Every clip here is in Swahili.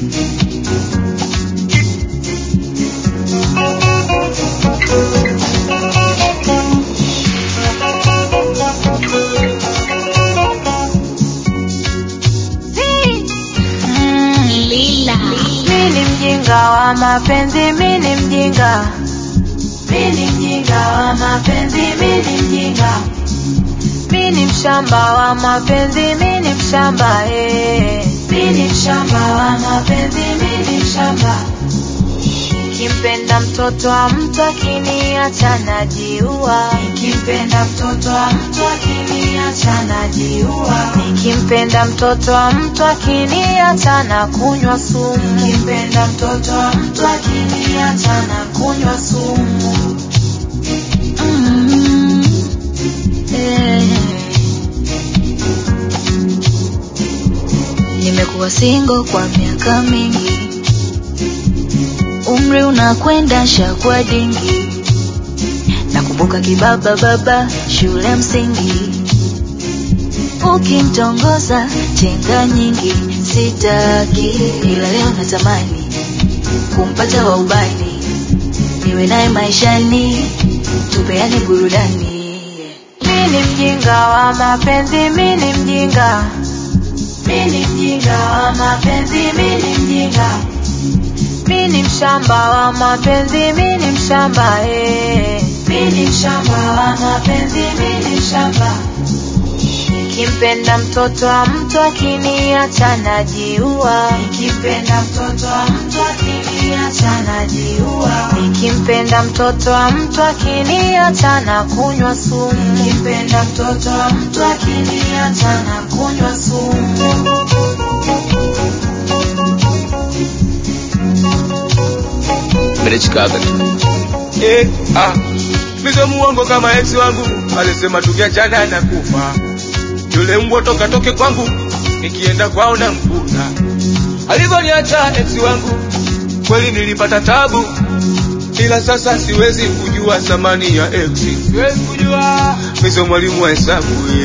Mini mjinga wa mapenzi, mini mjinga. Mini mjinga wa mapenzi, mini mjinga. Mini mshamba wa mapenzi, mini mshamba. Mini mshamba wa mapenzi, mini mshamba. Nikimpenda mtoto wa mtu akiniacha najiua. Nikimpenda mtoto wa mtu akiniacha najiua. Nikimpenda mtoto wa mtu akiniacha na kunywa sumu. Nikimpenda mtoto wa mtu akiniacha na kunywa sumu. Nimekuwa single kwa miaka mingi, umri unakwenda shakwa dingi. Nakumbuka kibaba baba shule msingi, ukimtongoza chenga nyingi. Sitaki ila leo natamani kumpata wa ubani, niwe naye maishani, tupeane burudani. Mini mjinga wa mapenzi, mini mjinga. Mini mjinga wa mapenzi, mini mjinga. Mini mshamba wa mapenzi, mini mshamba. Mini mshamba wa mapenzi, mini mshamba. Nikimpenda mtoto wa mtu akiniacha najiua. Nikimpenda mtoto wa mtu akiniacha najiua. Nikimpenda mtoto wa mtu akiniacha na kunywa sumu. Nikimpenda mtoto wa mtu akiniacha na kunywa sumu. Mizo muongo kama ex wangu alisema tukiachana na kufa. Yule mbwa toke kwangu, nikienda kwao na mkuta. Alivyoniacha ex wangu kweli nilipata tabu, ila sasa siwezi kujua thamani ya ex. Siwezi kujua. Mizo mwalimu wa hesabu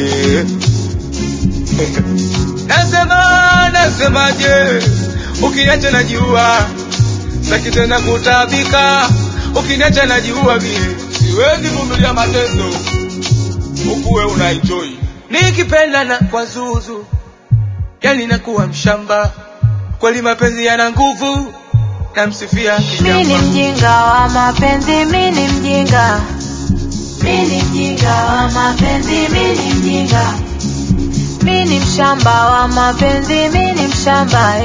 Nasemaje, ukiniacha najiua. Saki tena kutabika, ukiniacha najiua mie. Siwezi kuvumilia mateso, ukuwe unaenjoy. Nikipenda na kwa zuzu, yani nakuwa mshamba. Kweli mapenzi yana nguvu, namsifia kijana. Mini mjinga wa mapenzi, mini mjinga. Mini mjinga wa mapenzi, mini mjinga. Mini mshamba wa mapenzi, mini mshamba.